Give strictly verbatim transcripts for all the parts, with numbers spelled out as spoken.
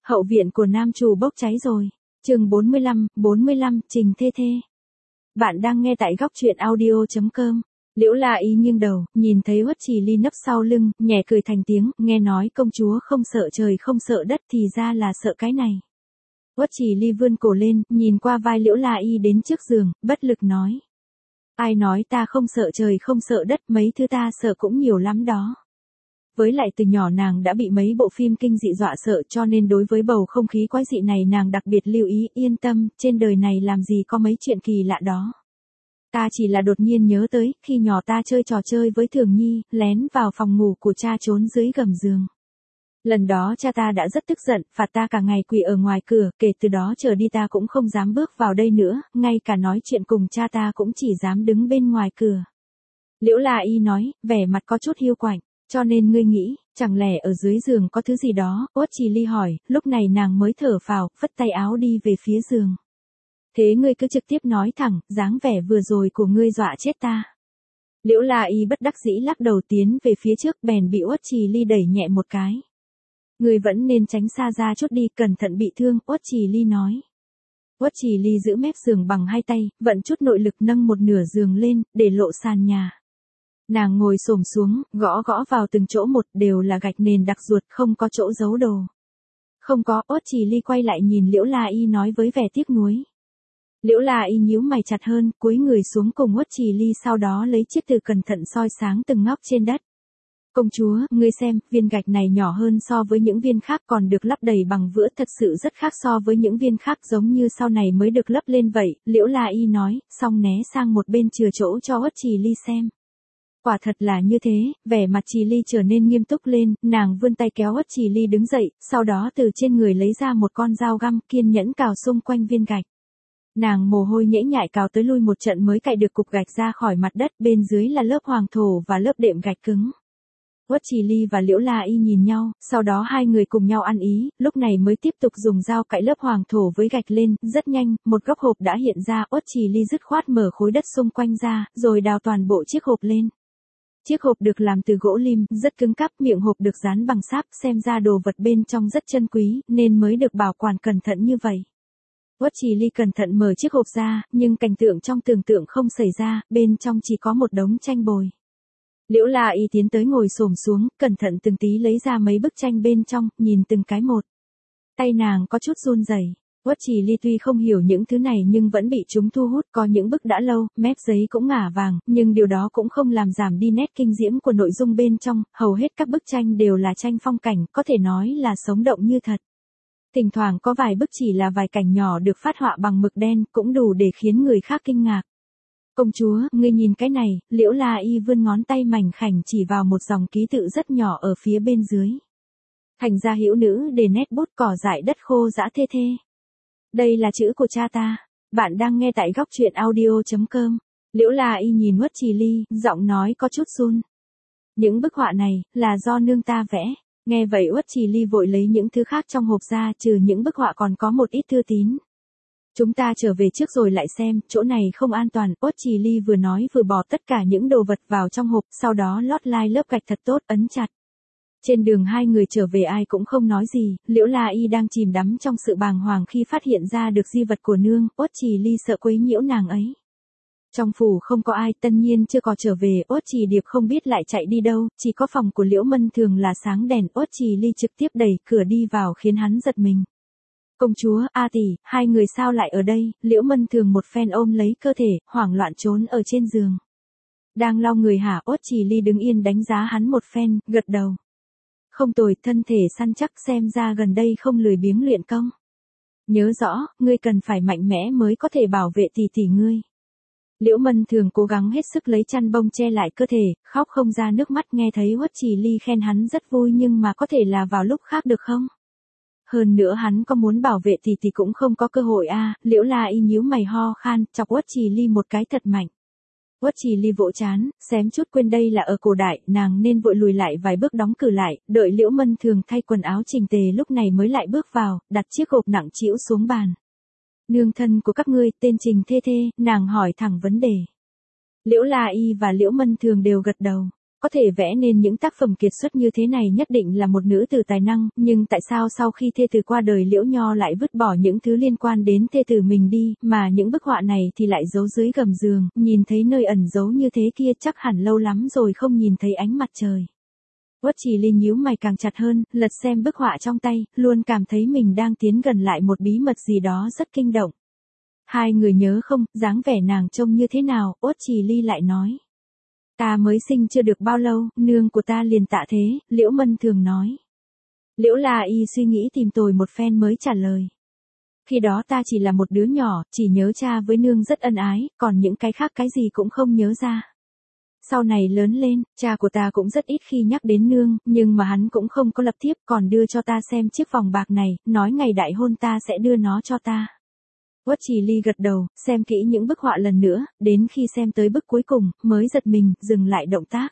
Hậu viện của nam chủ bốc cháy rồi. Chương bốn mươi lăm, bốn mươi lăm, Trình Thê Thê. Bạn đang nghe tại góc truyện audio chấm com. Liễu La Y nghiêng đầu, nhìn thấy Uất Trì Ly nấp sau lưng, nhẹ cười thành tiếng, nghe nói công chúa không sợ trời không sợ đất thì ra là sợ cái này. Uất Trì Ly vươn cổ lên, nhìn qua vai Liễu La Y đến trước giường, bất lực nói. Ai nói ta không sợ trời không sợ đất, mấy thứ ta sợ cũng nhiều lắm đó. Với lại từ nhỏ nàng đã bị mấy bộ phim kinh dị dọa sợ cho nên đối với bầu không khí quái dị này nàng đặc biệt lưu ý, yên tâm, trên đời này làm gì có mấy chuyện kỳ lạ đó. Ta chỉ là đột nhiên nhớ tới, khi nhỏ ta chơi trò chơi với Thường Nhi, lén vào phòng ngủ của cha trốn dưới gầm giường. Lần đó cha ta đã rất tức giận, phạt ta cả ngày quỳ ở ngoài cửa, kể từ đó trở đi ta cũng không dám bước vào đây nữa, ngay cả nói chuyện cùng cha ta cũng chỉ dám đứng bên ngoài cửa. Liễu La Y nói, vẻ mặt có chút hiu quạnh. Cho nên ngươi nghĩ, chẳng lẽ ở dưới giường có thứ gì đó, Uất Trì Ly hỏi, lúc này nàng mới thở phào, phất tay áo đi về phía giường. Thế ngươi cứ trực tiếp nói thẳng, dáng vẻ vừa rồi của ngươi dọa chết ta. Liễu La Y bất đắc dĩ lắc đầu tiến về phía trước bèn bị Uất Trì Ly đẩy nhẹ một cái. Ngươi vẫn nên tránh xa ra chút đi, cẩn thận bị thương, Uất Trì Ly nói. Uất Trì Ly giữ mép giường bằng hai tay, vận chút nội lực nâng một nửa giường lên, để lộ sàn nhà. Nàng ngồi xổm xuống, gõ gõ vào từng chỗ một, đều là gạch nền đặc ruột, không có chỗ giấu đồ. Không có, Uất Trì Ly quay lại nhìn Liễu La Y nói với vẻ tiếc nuối. Liễu La Y nhíu mày chặt hơn, cúi người xuống cùng Uất Trì Ly, sau đó lấy chiếc từ cẩn thận soi sáng từng ngóc trên đất. Công chúa, ngươi xem, viên gạch này nhỏ hơn so với những viên khác, còn được lắp đầy bằng vữa, thật sự rất khác so với những viên khác, giống như sau này mới được lắp lên vậy, Liễu La Y nói, xong né sang một bên chừa chỗ cho Uất Trì Ly xem. Quả thật là như thế, vẻ mặt Trì Ly trở nên nghiêm túc lên, nàng vươn tay kéo Uất Trì Ly đứng dậy, sau đó từ trên người lấy ra một con dao găm, kiên nhẫn cào xung quanh viên gạch. Nàng mồ hôi nhễ nhại cào tới lui một trận mới cạy được cục gạch ra khỏi mặt đất, bên dưới là lớp hoàng thổ và lớp đệm gạch cứng. Uất Trì Ly và Liễu La Y nhìn nhau, sau đó hai người cùng nhau ăn ý, lúc này mới tiếp tục dùng dao cạy lớp hoàng thổ với gạch lên, rất nhanh, một góc hộp đã hiện ra, Uất Trì Ly dứt khoát mở khối đất xung quanh ra, rồi đào toàn bộ chiếc hộp lên. Chiếc hộp được làm từ gỗ lim, rất cứng cáp, miệng hộp được dán bằng sáp, xem ra đồ vật bên trong rất chân quý, nên mới được bảo quản cẩn thận như vậy. Uất Trì Ly cẩn thận mở chiếc hộp ra, nhưng cảnh tượng trong tưởng tượng không xảy ra, bên trong chỉ có một đống tranh bồi. Liễu La Y tiến tới ngồi xổm xuống, cẩn thận từng tí lấy ra mấy bức tranh bên trong, nhìn từng cái một. Tay nàng có chút run rẩy. Uất Trì Ly tuy không hiểu những thứ này nhưng vẫn bị chúng thu hút, có những bức đã lâu, mép giấy cũng ngả vàng, nhưng điều đó cũng không làm giảm đi nét kinh diễm của nội dung bên trong, hầu hết các bức tranh đều là tranh phong cảnh, có thể nói là sống động như thật. Thỉnh thoảng có vài bức chỉ là vài cảnh nhỏ được phát họa bằng mực đen, cũng đủ để khiến người khác kinh ngạc. Công chúa, ngươi nhìn cái này, Liễu La Y vươn ngón tay mảnh khảnh chỉ vào một dòng ký tự rất nhỏ ở phía bên dưới. Thành gia hữu nữ để nét bút cỏ dại đất khô dã thê thê. Đây là chữ của cha ta. Bạn đang nghe tại góc truyện audio chấm com. Liễu La Y nhìn Uất Trì Ly, giọng nói có chút run. Những bức họa này, là do nương ta vẽ. Nghe vậy Uất Trì Ly vội lấy những thứ khác trong hộp ra, trừ những bức họa còn có một ít thư tín. Chúng ta trở về trước rồi lại xem, chỗ này không an toàn, Uất Trì Ly vừa nói vừa bỏ tất cả những đồ vật vào trong hộp, sau đó lót lai lớp gạch thật tốt, ấn chặt. Trên đường hai người trở về ai cũng không nói gì, Liễu La Y đang chìm đắm trong sự bàng hoàng khi phát hiện ra được di vật của nương, Uất Trì Ly sợ quấy nhiễu nàng ấy. Trong phủ không có ai, tất nhiên chưa có trở về, Uất Trì Điệp không biết lại chạy đi đâu, chỉ có phòng của Liễu Mân Thường là sáng đèn, Uất Trì Ly trực tiếp đẩy cửa đi vào khiến hắn giật mình. Công chúa, A tỷ, hai người sao lại ở đây, Liễu Mân Thường một phen ôm lấy cơ thể, hoảng loạn trốn ở trên giường. Đang lau người hả, Uất Trì Ly đứng yên đánh giá hắn một phen, gật đầu. Không tồi, thân thể săn chắc, xem ra gần đây không lười biếng luyện công. Nhớ rõ, ngươi cần phải mạnh mẽ mới có thể bảo vệ tỷ tỷ ngươi. Liễu Mân Thường cố gắng hết sức lấy chăn bông che lại cơ thể, khóc không ra nước mắt, nghe thấy Uất Trì Ly khen hắn rất vui, nhưng mà có thể là vào lúc khác được không? Hơn nữa hắn có muốn bảo vệ tỷ tỷ cũng không có cơ hội a. À, Liễu La Y nhíu mày ho khan, chọc Uất Trì Ly một cái thật mạnh. Uất Trì Ly vỗ trán, xém chút quên đây là ở cổ đại, nàng nên vội lùi lại vài bước đóng cửa lại, đợi Liễu Mân Thường thay quần áo chỉnh tề lúc này mới lại bước vào, đặt chiếc hộp nặng trĩu xuống bàn. Nương thân của các ngươi, tên Trình Thê Thê, nàng hỏi thẳng vấn đề. Liễu La Y và Liễu Mân Thường đều gật đầu. Có thể vẽ nên những tác phẩm kiệt xuất như thế này nhất định là một nữ tử tài năng, nhưng tại sao sau khi thê tử qua đời Liễu Nho lại vứt bỏ những thứ liên quan đến thê tử mình đi, mà những bức họa này thì lại giấu dưới gầm giường, nhìn thấy nơi ẩn giấu như thế kia chắc hẳn lâu lắm rồi không nhìn thấy ánh mặt trời. Uất Trì Ly nhíu mày càng chặt hơn, lật xem bức họa trong tay, luôn cảm thấy mình đang tiến gần lại một bí mật gì đó rất kinh động. Hai người nhớ không, dáng vẻ nàng trông như thế nào, Uất Trì Ly lại nói. Ta mới sinh chưa được bao lâu, nương của ta liền tạ thế, Liễu Mân thường nói. Liễu La Y suy nghĩ tìm tòi một phen mới trả lời. Khi đó ta chỉ là một đứa nhỏ, chỉ nhớ cha với nương rất ân ái, còn những cái khác cái gì cũng không nhớ ra. Sau này lớn lên, cha của ta cũng rất ít khi nhắc đến nương, nhưng mà hắn cũng không có lập thiếp, còn đưa cho ta xem chiếc vòng bạc này, nói ngày đại hôn ta sẽ đưa nó cho ta. Uất Trì Ly gật đầu, xem kỹ những bức họa lần nữa, đến khi xem tới bức cuối cùng, mới giật mình, dừng lại động tác.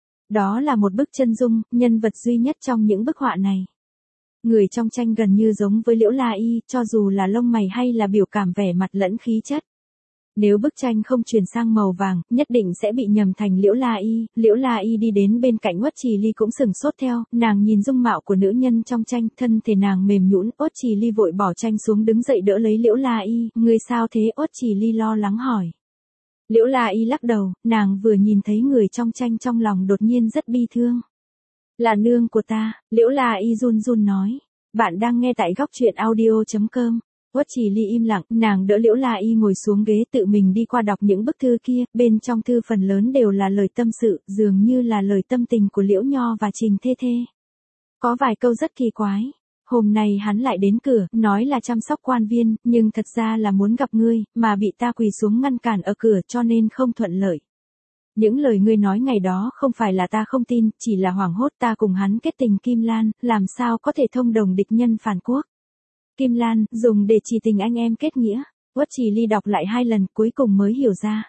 Đó là một bức chân dung, nhân vật duy nhất trong những bức họa này. Người trong tranh gần như giống với Liễu La Y, cho dù là lông mày hay là biểu cảm vẻ mặt lẫn khí chất. Nếu bức tranh không chuyển sang màu vàng, nhất định sẽ bị nhầm thành Liễu La Y. Liễu La Y đi đến bên cạnh Uất Trì Ly cũng sừng sốt theo, nàng nhìn dung mạo của nữ nhân trong tranh, thân thể nàng mềm nhũn. Uất Trì Ly vội bỏ tranh xuống đứng dậy đỡ lấy Liễu La Y, người sao thế? Uất Trì Ly lo lắng hỏi. Liễu La Y lắc đầu, nàng vừa nhìn thấy người trong tranh trong lòng đột nhiên rất bi thương. Là nương của ta, Liễu La Y run run nói. Bạn đang nghe tại góc truyện audio chấm com. Uất Trì Ly im lặng, nàng đỡ Liễu La Y ngồi xuống ghế tự mình đi qua đọc những bức thư kia, bên trong thư phần lớn đều là lời tâm sự, dường như là lời tâm tình của Liễu Nho và Trình Thê Thê. Có vài câu rất kỳ quái. Hôm nay hắn lại đến cửa, nói là chăm sóc quan viên, nhưng thật ra là muốn gặp ngươi, mà bị ta quỳ xuống ngăn cản ở cửa cho nên không thuận lợi. Những lời ngươi nói ngày đó không phải là ta không tin, chỉ là hoảng hốt ta cùng hắn kết tình Kim Lan, làm sao có thể thông đồng địch nhân phản quốc. Kim Lan, dùng để chỉ tình anh em kết nghĩa. Uất Trì Ly đọc lại hai lần cuối cùng mới hiểu ra.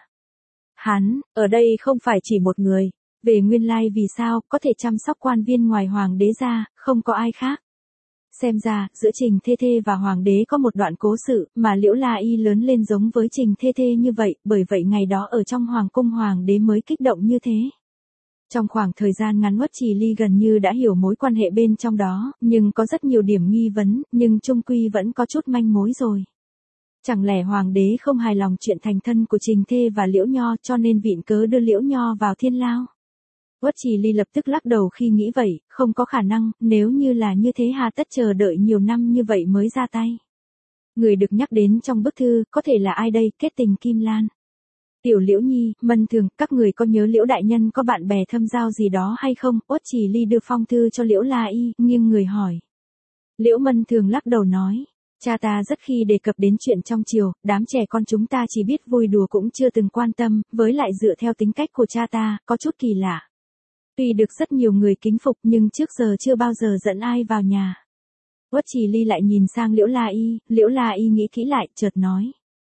Hắn, ở đây không phải chỉ một người. Về nguyên lai vì sao, có thể chăm sóc quan viên ngoài hoàng đế ra, không có ai khác. Xem ra, giữa Trình Thê Thê và hoàng đế có một đoạn cố sự, mà Liễu La Y lớn lên giống với Trình Thê Thê như vậy, bởi vậy ngày đó ở trong hoàng cung hoàng đế mới kích động như thế. Trong khoảng thời gian ngắn Uất Trì Ly gần như đã hiểu mối quan hệ bên trong đó, nhưng có rất nhiều điểm nghi vấn, nhưng chung quy vẫn có chút manh mối rồi. Chẳng lẽ hoàng đế không hài lòng chuyện thành thân của Trình Thê và Liễu Nho cho nên vịn cớ đưa Liễu Nho vào thiên lao? Uất Trì Ly lập tức lắc đầu khi nghĩ vậy, không có khả năng, nếu như là như thế hà tất chờ đợi nhiều năm như vậy mới ra tay. Người được nhắc đến trong bức thư, có thể là ai đây, kết tình Kim Lan? Tiểu Liễu Nhi, Mân Thường, các người có nhớ Liễu đại nhân có bạn bè thâm giao gì đó hay không? Uất Trì Ly đưa phong thư cho Liễu La Y, nghiêng người hỏi. Liễu Mân Thường lắc đầu nói, cha ta rất khi đề cập đến chuyện trong triều, đám trẻ con chúng ta chỉ biết vui đùa cũng chưa từng quan tâm, với lại dựa theo tính cách của cha ta, có chút kỳ lạ. Tuy được rất nhiều người kính phục nhưng trước giờ chưa bao giờ dẫn ai vào nhà. Uất Trì Ly lại nhìn sang Liễu La Y, Liễu La Y nghĩ kỹ lại, chợt nói.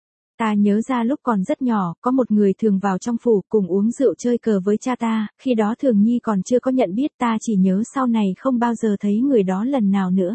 Ta nhớ ra lúc còn rất nhỏ, có một người thường vào trong phủ cùng uống rượu chơi cờ với cha ta, khi đó Thường Nhi còn chưa có nhận biết, ta chỉ nhớ sau này không bao giờ thấy người đó lần nào nữa.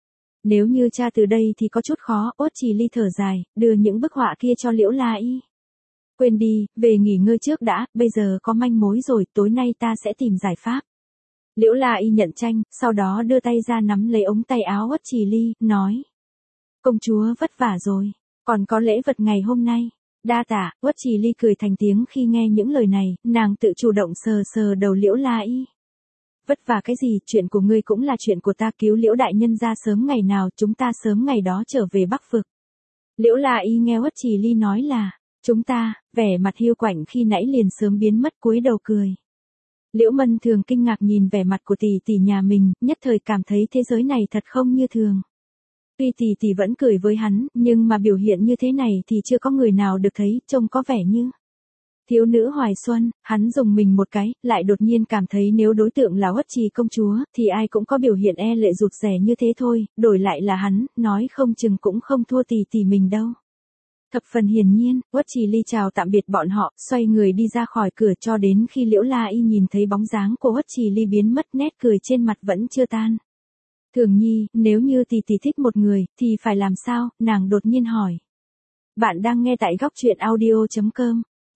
Nếu như cha từ đây thì có chút khó, Uất Trì Ly thở dài, đưa những bức họa kia cho Liễu La Y. Quên đi, về nghỉ ngơi trước đã, bây giờ có manh mối rồi, tối nay ta sẽ tìm giải pháp. Liễu La Y nhận tranh, sau đó đưa tay ra nắm lấy ống tay áo Uất Trì Ly, nói. Công chúa vất vả rồi, còn có lễ vật ngày hôm nay. Đa tạ, Uất Trì Ly cười thành tiếng khi nghe những lời này, nàng tự chủ động sờ sờ đầu Liễu La Y. Vất vả cái gì, chuyện của ngươi cũng là chuyện của ta, cứu Liễu đại nhân ra sớm ngày nào, chúng ta sớm ngày đó trở về Bắc Vực. Liễu La Y nghe Uất Trì Ly nói là, chúng ta, vẻ mặt hiu quạnh khi nãy liền sớm biến mất, cúi đầu cười. Liễu Mân Thường kinh ngạc nhìn vẻ mặt của tỷ tỷ nhà mình, nhất thời cảm thấy thế giới này thật không như thường. Tuy tỷ tỷ vẫn cười với hắn, nhưng mà biểu hiện như thế này thì chưa có người nào được thấy, trông có vẻ như thiếu nữ hoài xuân. Hắn dùng mình một cái, lại đột nhiên cảm thấy nếu đối tượng là Uất Trì công chúa, thì ai cũng có biểu hiện e lệ rụt rè như thế thôi, đổi lại là hắn, nói không chừng cũng không thua tỷ tỷ mình đâu. Thập phần hiển nhiên, Uất Trì Ly chào tạm biệt bọn họ, xoay người đi ra khỏi cửa cho đến khi Liễu La Y nhìn thấy bóng dáng của Uất Trì Ly biến mất, nét cười trên mặt vẫn chưa tan. Thường Nhi, nếu như tỷ tỷ thích một người, thì phải làm sao? Nàng đột nhiên hỏi. Bạn đang nghe tại góc truyện audio chấm com.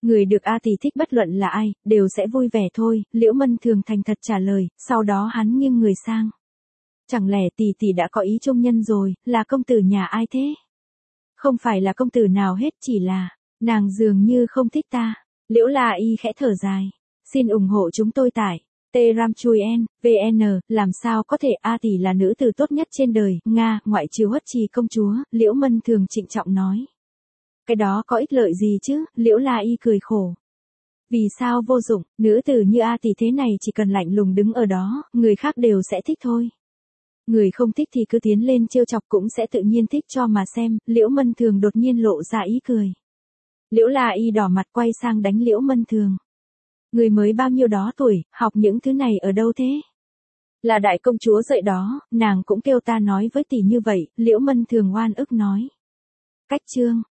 Người được A tỷ thích bất luận là ai, đều sẽ vui vẻ thôi, Liễu Mân Thường thành thật trả lời, sau đó hắn nghiêng người sang. Chẳng lẽ tỷ tỷ đã có ý trung nhân rồi, là công tử nhà ai thế? Không phải là công tử nào hết, chỉ là, nàng dường như không thích ta. Liễu La Y khẽ thở dài. Xin ủng hộ chúng tôi tại Tramchuyen, vê en, làm sao có thể A tỷ là nữ tử tốt nhất trên đời, Nga, ngoại trừ Huất Trì công chúa, Liễu Mân Thường trịnh trọng nói. Cái đó có ích lợi gì chứ, Liễu La Y cười khổ. Vì sao vô dụng, nữ tử như A tỷ thế này chỉ cần lạnh lùng đứng ở đó, người khác đều sẽ thích thôi. Người không thích thì cứ tiến lên trêu chọc cũng sẽ tự nhiên thích cho mà xem, Liễu Mân Thường đột nhiên lộ ra ý cười. Liễu La Y đỏ mặt quay sang đánh Liễu Mân Thường. Người mới bao nhiêu đó tuổi, học những thứ này ở đâu thế? Là đại công chúa dạy đó, nàng cũng kêu ta nói với tỷ như vậy, Liễu Mân Thường oan ức nói. Cách chương